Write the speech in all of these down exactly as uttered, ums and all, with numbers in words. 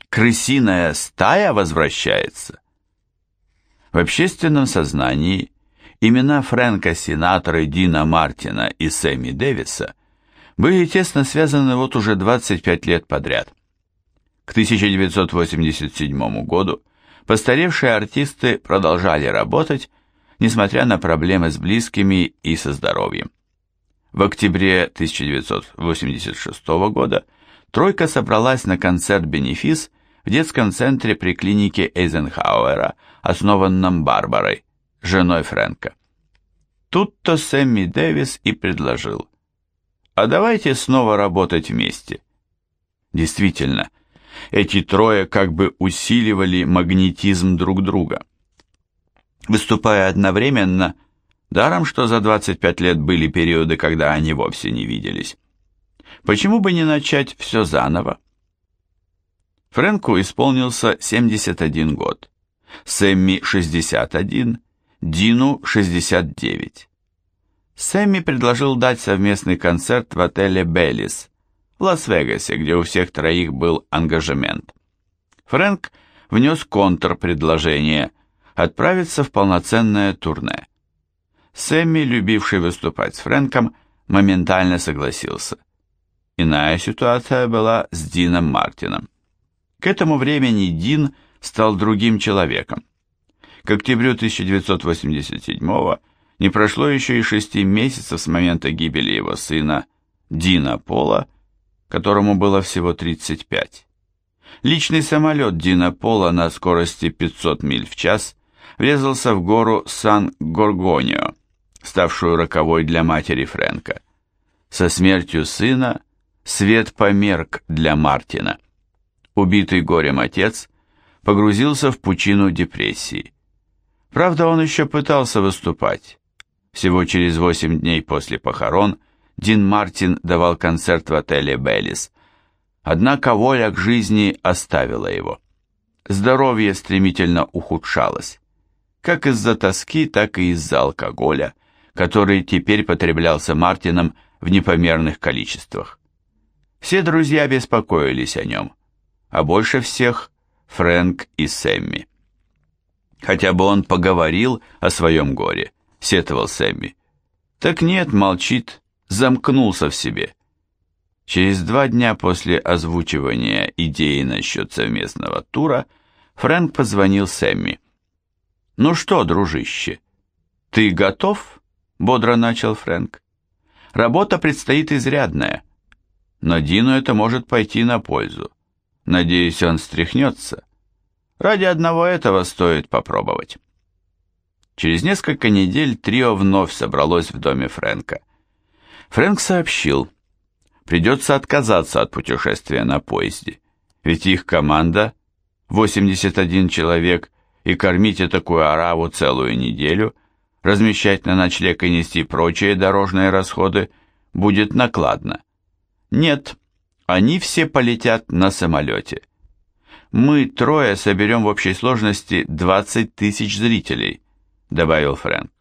Крысиная стая возвращается. В общественном сознании имена Фрэнка Синатра, Дина Мартина и Сэмми Дэвиса были тесно связаны вот уже двадцать пять лет подряд. К тысяча девятьсот восемьдесят седьмому году постаревшие артисты продолжали работать, несмотря на проблемы с близкими и со здоровьем. В октябре тысяча девятьсот восемьдесят шестого года тройка собралась на концерт-бенефис в детском центре при клинике Эйзенхауэра, основанном Барбарой, женой Фрэнка. Тут-то Сэмми Дэвис и предложил: «А давайте снова работать вместе». Действительно, эти трое как бы усиливали магнетизм друг друга. Выступая одновременно, даром что за двадцать пять лет были периоды, когда они вовсе не виделись. Почему бы не начать все заново? Фрэнку исполнился семьдесят один год, Сэмми шестьдесят один, Дину шестьдесят девять. Сэмми предложил дать совместный концерт в отеле «Беллис» в Лас-Вегасе, где у всех троих был ангажемент. Фрэнк внес контрпредложение отправиться в полноценное турне. Сэмми, любивший выступать с Фрэнком, моментально согласился. Иная ситуация была с Дином Мартином. К этому времени Дин стал другим человеком. К октябрю тысяча девятьсот восемьдесят седьмого не прошло еще и шести месяцев с момента гибели его сына Дина Пола, которому было всего тридцать пять. Личный самолет Дина Пола на скорости пятьсот миль в час врезался в гору Сан-Горгонио, ставшую роковой для матери Фрэнка. Со смертью сына свет померк для Мартина. Убитый горем отец погрузился в пучину депрессии. Правда, он еще пытался выступать. Всего через восемь дней после похорон Дин Мартин давал концерт в отеле «Беллис». Однако воля к жизни оставила его. Здоровье стремительно ухудшалось, как из-за тоски, так и из-за алкоголя, который теперь потреблялся Мартином в непомерных количествах. Все друзья беспокоились о нем, а больше всех Фрэнк и Сэмми. «Хотя бы он поговорил о своем горе», — сетовал Сэмми. «Так нет, молчит, замкнулся в себе». Через два дня после озвучивания идеи насчет совместного тура Фрэнк позвонил Сэмми. «Ну что, дружище, ты готов?» — бодро начал Фрэнк. «Работа предстоит изрядная, но Дину это может пойти на пользу. Надеюсь, он встряхнется. Ради одного этого стоит попробовать». Через несколько недель трио вновь собралось в доме Фрэнка. Фрэнк сообщил: придется отказаться от путешествия на поезде, ведь их команда, восемьдесят один человек, и кормить такую ораву целую неделю, размещать на ночлег и нести прочие дорожные расходы будет накладно. Нет, они все полетят на самолете. Мы трое соберем в общей сложности двадцать тысяч зрителей, добавил Фрэнк.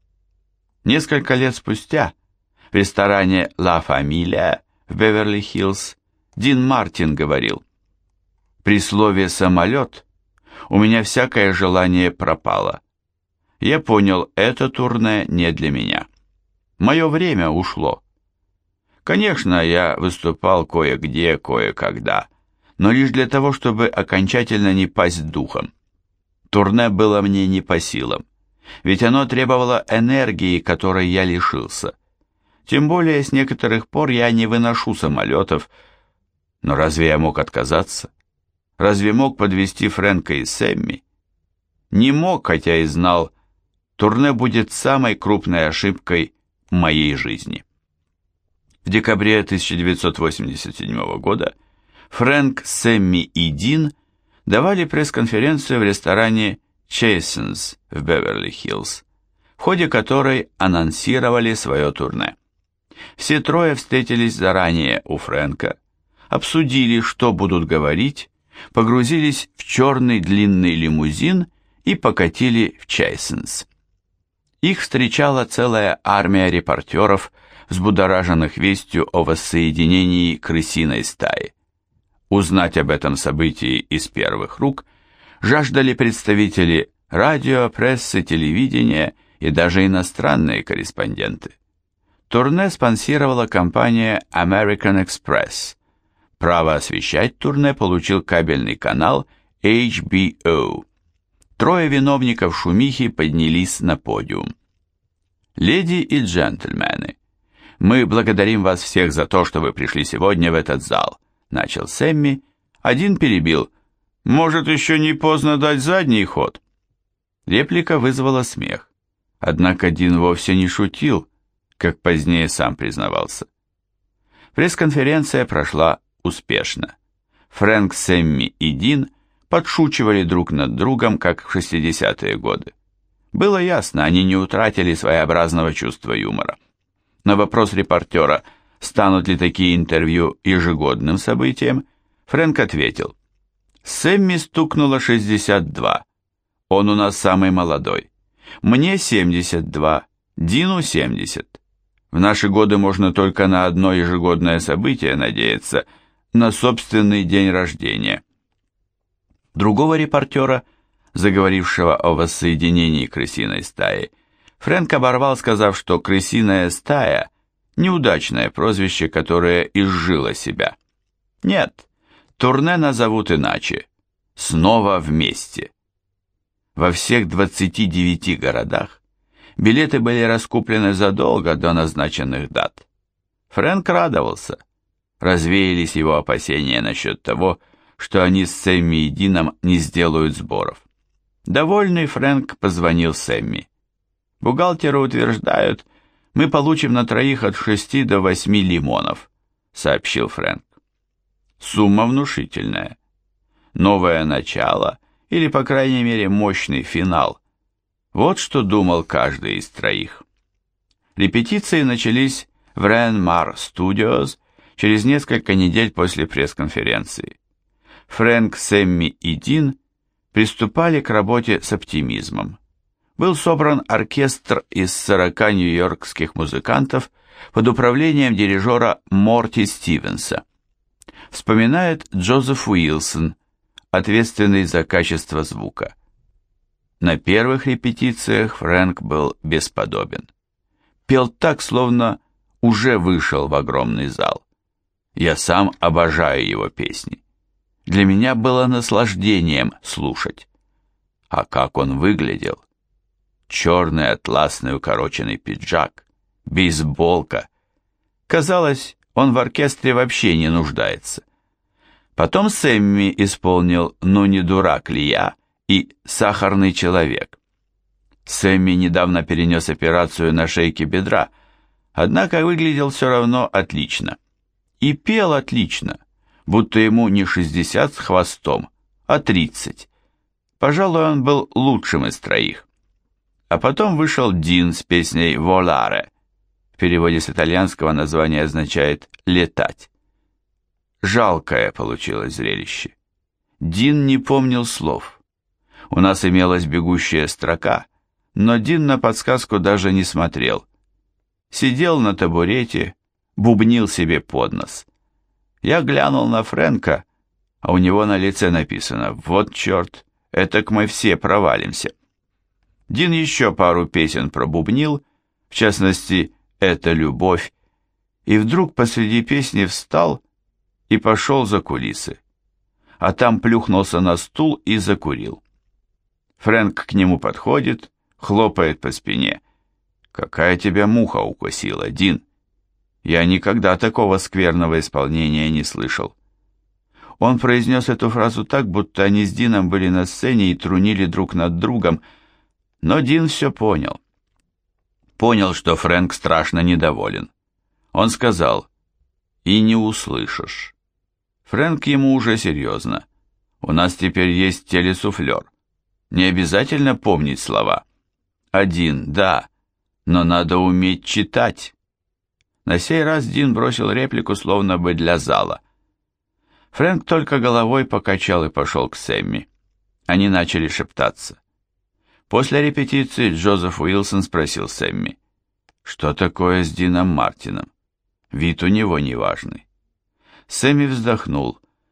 Несколько лет спустя в ресторане «Ла Фамилия» в Беверли-Хиллз Дин Мартин говорил: «При слове «самолет» у меня всякое желание пропало. Я понял, это турне не для меня. Мое время ушло. Конечно, я выступал кое-где, кое-когда, но лишь для того, чтобы окончательно не пасть духом. Турне было мне не по силам, ведь оно требовало энергии, которой я лишился. Тем более с некоторых пор я не выношу самолетов. Но разве я мог отказаться? Разве мог подвести Фрэнка и Сэмми? Не мог, хотя и знал, турне будет самой крупной ошибкой моей жизни». В декабре тысяча девятьсот восемьдесят седьмого года Фрэнк, Сэмми и Дин давали пресс-конференцию в ресторане «Чейсенс» в Беверли-Хиллз, в ходе которой анонсировали свое турне. Все трое встретились заранее у Фрэнка, обсудили, что будут говорить, погрузились в черный длинный лимузин и покатили в Чейсенс. Их встречала целая армия репортеров, взбудораженных вестью о воссоединении крысиной стаи. Узнать об этом событии из первых рук жаждали представители радио, прессы, телевидения и даже иностранные корреспонденты. Турне спонсировала компания American Express. Право освещать турне получил кабельный канал эйч би о. Трое виновников шумихи поднялись на подиум. «Леди и джентльмены, мы благодарим вас всех за то, что вы пришли сегодня в этот зал», начал Сэмми. Один перебил: «Может, еще не поздно дать задний ход?» Реплика вызвала смех. Однако Дин вовсе не шутил, как позднее сам признавался. Пресс-конференция прошла успешно. Фрэнк, Сэмми и Дин подшучивали друг над другом, как в шестидесятые годы. Было ясно, они не утратили своеобразного чувства юмора. На вопрос репортера, станут ли такие интервью ежегодным событием, Фрэнк ответил: «Сэмми стукнуло шестьдесят два. Он у нас самый молодой. Мне семьдесят два, Дину семьдесят. В наши годы можно только на одно ежегодное событие надеяться, на собственный день рождения». Другого репортера, заговорившего о воссоединении крысиной стаи, Фрэнк оборвал, сказав, что крысиная стая – неудачное прозвище, которое изжило себя. Нет, турне назовут иначе – «Снова вместе». Во всех двадцати девяти городах билеты были раскуплены задолго до назначенных дат. Фрэнк радовался. Развеялись его опасения насчет того, что они с Сэмми и Дином не сделают сборов. Довольный, Фрэнк позвонил Сэмми. «Бухгалтеры утверждают, мы получим на троих от шести до восьми лимонов», сообщил Фрэнк. Сумма внушительная. Новое начало, или, по крайней мере, мощный финал. Вот что думал каждый из троих. Репетиции начались в Ren-Mar Studios через несколько недель после пресс-конференции. Фрэнк, Сэмми и Дин приступали к работе с оптимизмом. Был собран оркестр из сорока нью-йоркских музыкантов под управлением дирижера Морти Стивенса. Вспоминает Джозеф Уилсон, ответственный за качество звука. На первых репетициях Фрэнк был бесподобен. Пел так, словно уже вышел в огромный зал. Я сам обожаю его песни. Для меня было наслаждением слушать. А как он выглядел? Черный атласный укороченный пиджак, бейсболка. Казалось, он в оркестре вообще не нуждается. Потом Сэмми исполнил «Ну не дурак ли я» и «Сахарный человек». Сэмми недавно перенес операцию на шейке бедра, однако выглядел все равно отлично. И пел отлично, будто ему не шестьдесят с хвостом, а тридцать. Пожалуй, он был лучшим из троих. А потом вышел Дин с песней «Воларе». В переводе с итальянского название означает «летать». Жалкое получилось зрелище. Дин не помнил слов. У нас имелась бегущая строка, но Дин на подсказку даже не смотрел. Сидел на табурете, бубнил себе под нос. Я глянул на Фрэнка, а у него на лице написано: «Вот черт, этак мы все провалимся». Дин еще пару песен пробубнил, в частности «Это любовь», и вдруг посреди песни встал и пошел за кулисы, а там плюхнулся на стул и закурил. Фрэнк к нему подходит, хлопает по спине. «Какая тебя муха укусила, Дин? Я никогда такого скверного исполнения не слышал». Он произнес эту фразу так, будто они с Дином были на сцене и трунили друг над другом, но Дин все понял. Понял, что Фрэнк страшно недоволен. Он сказал: «И не услышишь». Фрэнк ему уже серьезно: «У нас теперь есть телесуфлер. Не обязательно помнить слова. Один, да, но надо уметь читать». На сей раз Дин бросил реплику словно бы для зала. Фрэнк только головой покачал и пошел к Сэмми. Они начали шептаться. После репетиции Джозеф Уилсон спросил Сэмми: «Что такое с Дином Мартином? Вид у него неважный». Сэмми вздохнул.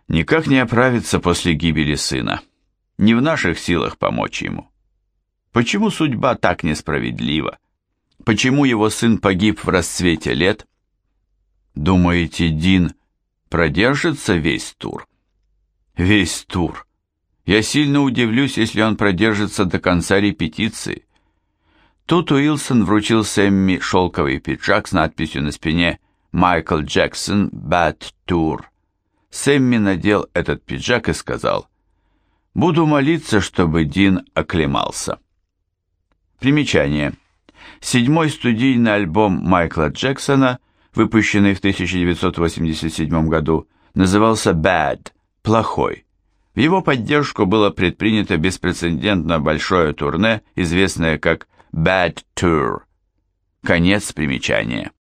Никак не оправиться после гибели сына. Не в наших силах помочь ему. Почему судьба так несправедлива? Почему его сын погиб в расцвете лет? Думаете, Дин продержится весь тур? Весь тур. Я сильно удивлюсь, если он продержится до конца репетиции. Тут Уилсон вручил Сэмми шелковый пиджак с надписью на спине «Майкл Джексон, Bad Tour». Сэмми надел этот пиджак и сказал: «Буду молиться, чтобы Дин оклемался». Примечание. Седьмой студийный альбом Майкла Джексона, выпущенный в тысяча девятьсот восемьдесят седьмом году, назывался «Bad» – «Плохой». В его поддержку было предпринято беспрецедентно большое турне, известное как «Bad Tour». Конец примечания.